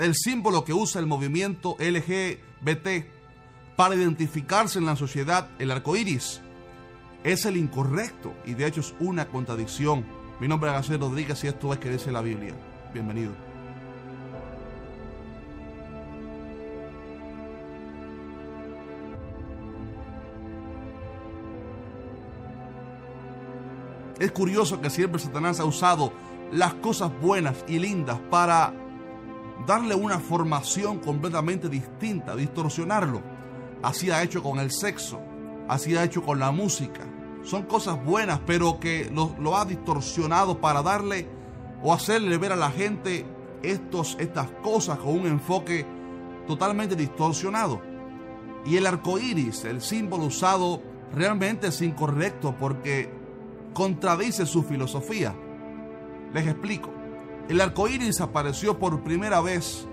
el símbolo que usa el movimiento LGBT para identificarse en la sociedad, el arco iris, es el incorrecto y de hecho es una contradicción. Mi nombre es Agacel Rodríguez y esto es que dice la Biblia. Bienvenido. Es curioso que siempre Satanás ha usado las cosas buenas y lindas para darle una formación completamente distinta, distorsionarlo. Así ha hecho con el sexo, así ha hecho con la música. Son cosas buenas, pero que lo ha distorsionado para darle o hacerle ver a la gente estas cosas con un enfoque totalmente distorsionado. Y el arco iris, el símbolo usado, realmente es incorrecto porque contradice su filosofía. Les explico. El arco iris apareció por primera vez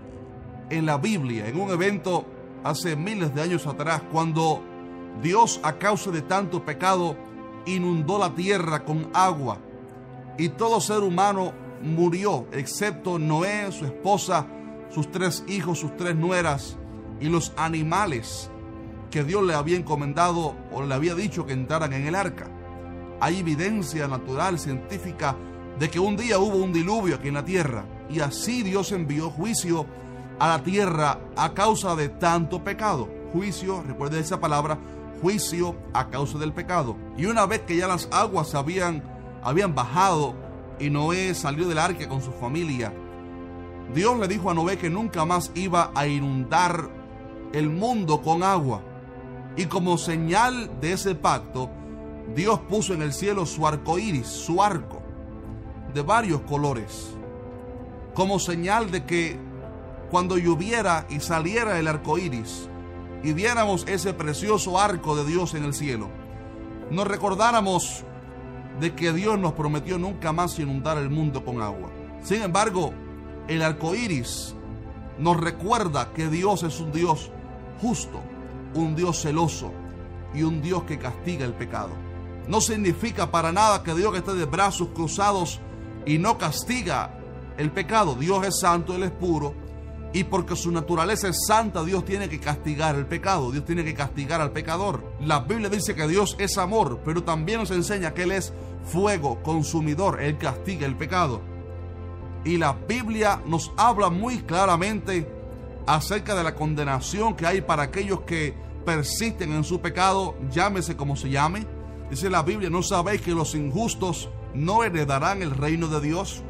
en la Biblia, en un evento hace miles de años atrás, cuando Dios, a causa de tanto pecado, inundó la tierra con agua y todo ser humano murió, excepto Noé, su esposa, sus 3 hijos, sus 3 nueras y los animales que Dios le había encomendado o le había dicho que entraran en el arca. Hay evidencia natural, científica, de que un día hubo un diluvio aquí en la tierra y así Dios envió juicio a la tierra a causa de tanto pecado. Juicio, recuerden esa palabra, juicio a causa del pecado. Y una vez que ya las aguas habían bajado y Noé salió del arca con su familia, Dios le dijo a Noé que nunca más iba a inundar el mundo con agua. Y como señal de ese pacto, Dios puso en el cielo su arco iris, su arco, de varios colores, como señal de que cuando lloviera y saliera el arco iris y viéramos ese precioso arco de Dios en el cielo, nos recordáramos de que Dios nos prometió nunca más inundar el mundo con agua. Sin embargo, el arco iris nos recuerda que Dios es un Dios justo, un Dios celoso y un Dios que castiga el pecado. No significa para nada que Dios esté de brazos cruzados y no castiga el pecado. Dios es santo, Él es puro, y porque su naturaleza es santa, Dios tiene que castigar el pecado, Dios tiene que castigar al pecador. La Biblia dice que Dios es amor, pero también nos enseña que Él es fuego consumidor, Él castiga el pecado. Y la Biblia nos habla muy claramente acerca de la condenación que hay para aquellos que persisten en su pecado, llámese como se llame. Dice la Biblia, ¿no sabéis que los injustos no heredarán el reino de Dios?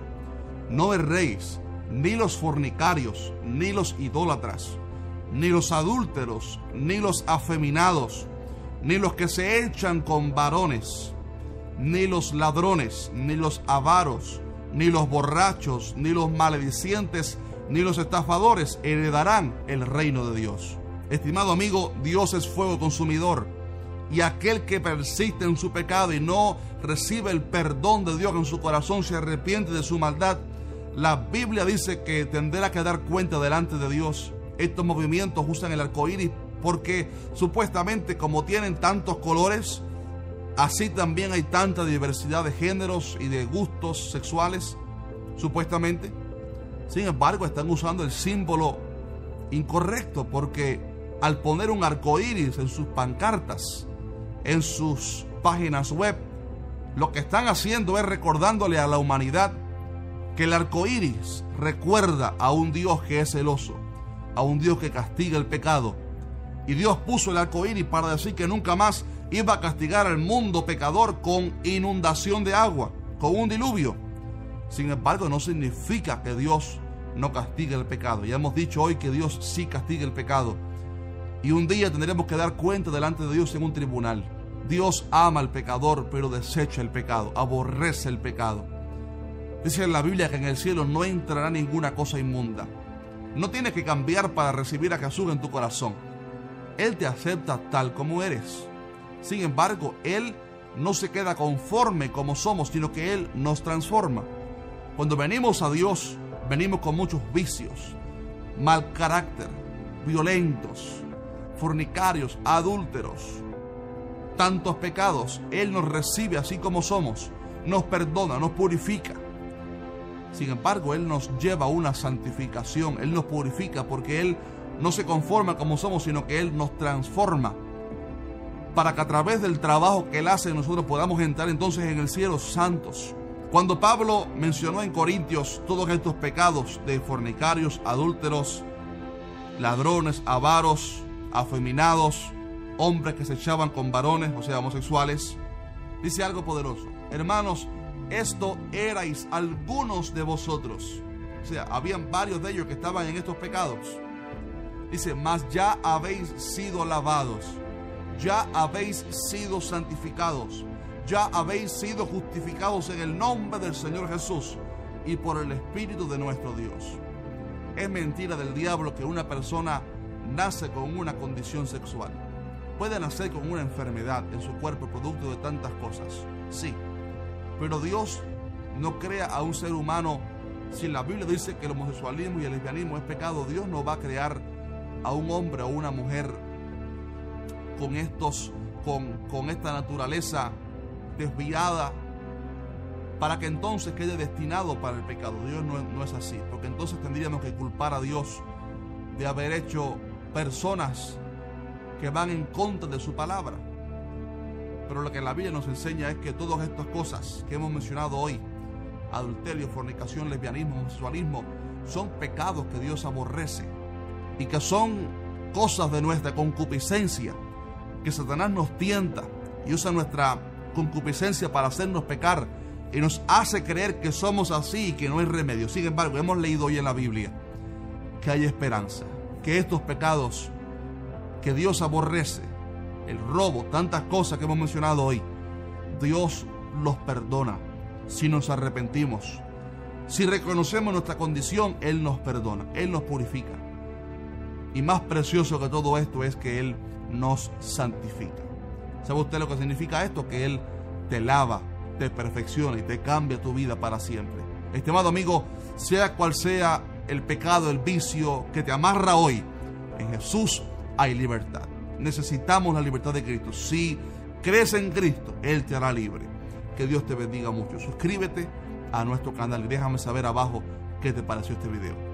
No erréis, ni los fornicarios, ni los idólatras, ni los adúlteros, ni los afeminados, ni los que se echan con varones, ni los ladrones, ni los avaros, ni los borrachos, ni los maledicientes, ni los estafadores heredarán el reino de Dios. Estimado amigo, Dios es fuego consumidor. Y aquel que persiste en su pecado y no recibe el perdón de Dios en su corazón, se arrepiente de su maldad, la Biblia dice que tendrá que dar cuenta delante de Dios. Estos movimientos usan el arco iris porque supuestamente, como tienen tantos colores, así también hay tanta diversidad de géneros y de gustos sexuales, supuestamente. Sin embargo, están usando el símbolo incorrecto, porque al poner un arco iris en sus pancartas, en sus páginas web, lo que están haciendo es recordándole a la humanidad que el arco iris recuerda a un Dios que es celoso, a un Dios que castiga el pecado. Y Dios puso el arco iris para decir que nunca más iba a castigar al mundo pecador con inundación de agua, con un diluvio. Sin embargo, no significa que Dios no castigue el pecado. Ya hemos dicho hoy que Dios sí castiga el pecado. Y un día tendremos que dar cuenta delante de Dios en un tribunal. Dios ama al pecador, pero desecha el pecado, aborrece el pecado. Dice en la Biblia que en el cielo no entrará ninguna cosa inmunda. No tienes que cambiar para recibir a Jesús en tu corazón. Él te acepta tal como eres. Sin embargo, Él no se queda conforme como somos, sino que Él nos transforma. Cuando venimos a Dios, venimos con muchos vicios, mal carácter, violentos, fornicarios, adúlteros, tantos pecados. Él nos recibe así como somos, nos perdona, nos purifica. Sin embargo, Él nos lleva a una santificación. Él nos purifica porque Él no se conforma como somos, sino que Él nos transforma para que a través del trabajo que Él hace nosotros podamos entrar entonces en el cielo santos. Cuando Pablo mencionó en Corintios todos estos pecados de fornicarios, adúlteros, ladrones, avaros, afeminados, hombres que se echaban con varones, o sea, homosexuales, dice algo poderoso. Hermanos, esto erais algunos de vosotros. O sea, habían varios de ellos que estaban en estos pecados. Dice, mas ya habéis sido lavados, ya habéis sido santificados, ya habéis sido justificados en el nombre del Señor Jesús y por el Espíritu de nuestro Dios. Es mentira del diablo que una persona nace con una condición sexual. Puede nacer con una enfermedad en su cuerpo producto de tantas cosas, sí. Pero Dios no crea a un ser humano. Si la Biblia dice que el homosexualismo y el lesbianismo es pecado, Dios no va a crear a un hombre o una mujer con esta naturaleza desviada para que entonces quede destinado para el pecado. Dios no es así, porque entonces tendríamos que culpar a Dios de haber hecho personas que van en contra de su palabra. Pero lo que la Biblia nos enseña es que todas estas cosas que hemos mencionado hoy, adulterio, fornicación, lesbianismo, homosexualismo, son pecados que Dios aborrece y que son cosas de nuestra concupiscencia, que Satanás nos tienta y usa nuestra concupiscencia para hacernos pecar y nos hace creer que somos así y que no hay remedio. Sin embargo, hemos leído hoy en la Biblia que hay esperanza, que estos pecados que Dios aborrece, el robo, tantas cosas que hemos mencionado hoy, Dios los perdona si nos arrepentimos. Si reconocemos nuestra condición, Él nos perdona, Él nos purifica. Y más precioso que todo esto es que Él nos santifica. ¿Sabe usted lo que significa esto? Que Él te lava, te perfecciona y te cambia tu vida para siempre. Estimado amigo, sea cual sea el pecado, el vicio que te amarra hoy, en Jesús hay libertad. Necesitamos la libertad de Cristo. Si crees en Cristo, Él te hará libre. Que Dios te bendiga mucho. Suscríbete a nuestro canal y déjame saber abajo qué te pareció este video.